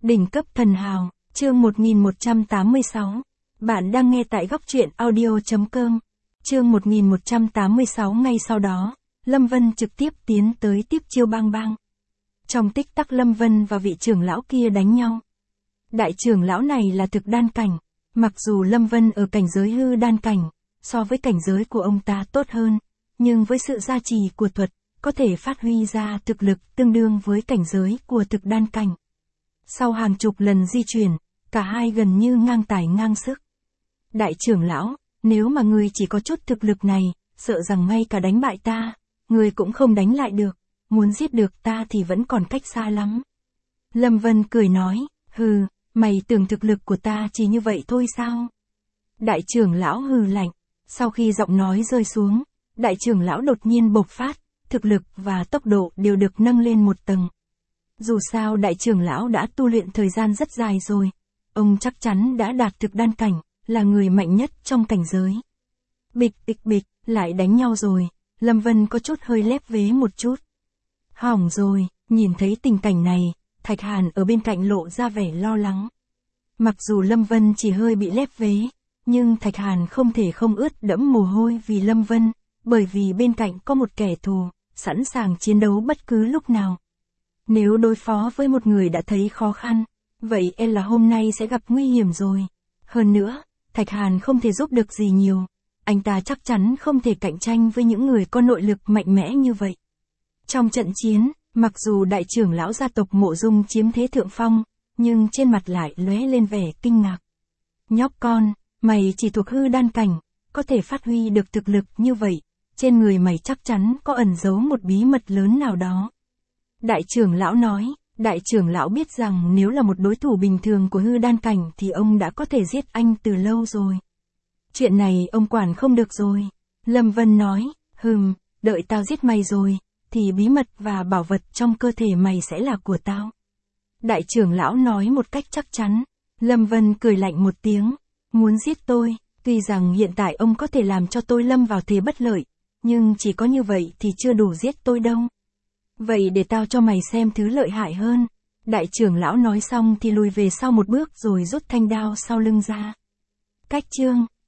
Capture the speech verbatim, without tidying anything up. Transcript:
Đỉnh cấp thần hào, chương một nghìn một trăm tám mươi sáu. Bạn đang nghe tại góc truyện audio chấm com. Chương một nghìn một trăm tám mươi sáu. Ngay sau đó, Lâm Vân trực tiếp tiến tới tiếp chiêu bang bang. Trong tích tắc Lâm Vân và vị trưởng lão kia đánh nhau. Đại trưởng lão này là thực đan cảnh, mặc dù Lâm Vân ở cảnh giới hư đan cảnh, so với cảnh giới của ông ta tốt hơn, nhưng với sự gia trì của thuật, có thể phát huy ra thực lực tương đương với cảnh giới của thực đan cảnh. Sau hàng chục lần di chuyển, cả hai gần như ngang tài ngang sức. Đại trưởng lão, nếu mà ngươi chỉ có chút thực lực này, sợ rằng ngay cả đánh bại ta, ngươi cũng không đánh lại được, muốn giết được ta thì vẫn còn cách xa lắm. Lâm Vân cười nói, hừ, mày tưởng thực lực của ta chỉ như vậy thôi sao? Đại trưởng lão hừ lạnh, sau khi giọng nói rơi xuống, đại trưởng lão đột nhiên bộc phát, thực lực và tốc độ đều được nâng lên một tầng. Dù sao đại trưởng lão đã tu luyện thời gian rất dài rồi, ông chắc chắn đã đạt thực đan cảnh, là người mạnh nhất trong cảnh giới. Bịch bịch bịch, lại đánh nhau rồi, Lâm Vân có chút hơi lép vế một chút. Hỏng rồi, nhìn thấy tình cảnh này, Thạch Hàn ở bên cạnh lộ ra vẻ lo lắng. Mặc dù Lâm Vân chỉ hơi bị lép vế, nhưng Thạch Hàn không thể không ướt đẫm mồ hôi vì Lâm Vân, bởi vì bên cạnh có một kẻ thù, sẵn sàng chiến đấu bất cứ lúc nào. Nếu đối phó với một người đã thấy khó khăn, vậy e là hôm nay sẽ gặp nguy hiểm rồi. Hơn nữa, Thạch Hàn không thể giúp được gì nhiều, anh ta chắc chắn không thể cạnh tranh với những người có nội lực mạnh mẽ như vậy. Trong trận chiến, mặc dù đại trưởng lão gia tộc Mộ Dung chiếm thế thượng phong, nhưng trên mặt lại lóe lên vẻ kinh ngạc. Nhóc con, mày chỉ thuộc hư đan cảnh, có thể phát huy được thực lực như vậy, trên người mày chắc chắn có ẩn giấu một bí mật lớn nào đó. Đại trưởng lão nói, đại trưởng lão biết rằng nếu là một đối thủ bình thường của hư đan cảnh thì ông đã có thể giết anh từ lâu rồi. Chuyện này ông quản không được rồi. Lâm Vân nói, hừm, đợi tao giết mày rồi, thì bí mật và bảo vật trong cơ thể mày sẽ là của tao. Đại trưởng lão nói một cách chắc chắn. Lâm Vân cười lạnh một tiếng, muốn giết tôi, tuy rằng hiện tại ông có thể làm cho tôi lâm vào thế bất lợi, nhưng chỉ có như vậy thì chưa đủ giết tôi đâu. Vậy để tao cho mày xem thứ lợi hại hơn. Đại trưởng lão nói xong thì lùi về sau một bước rồi rút thanh đao sau lưng ra. Cách chương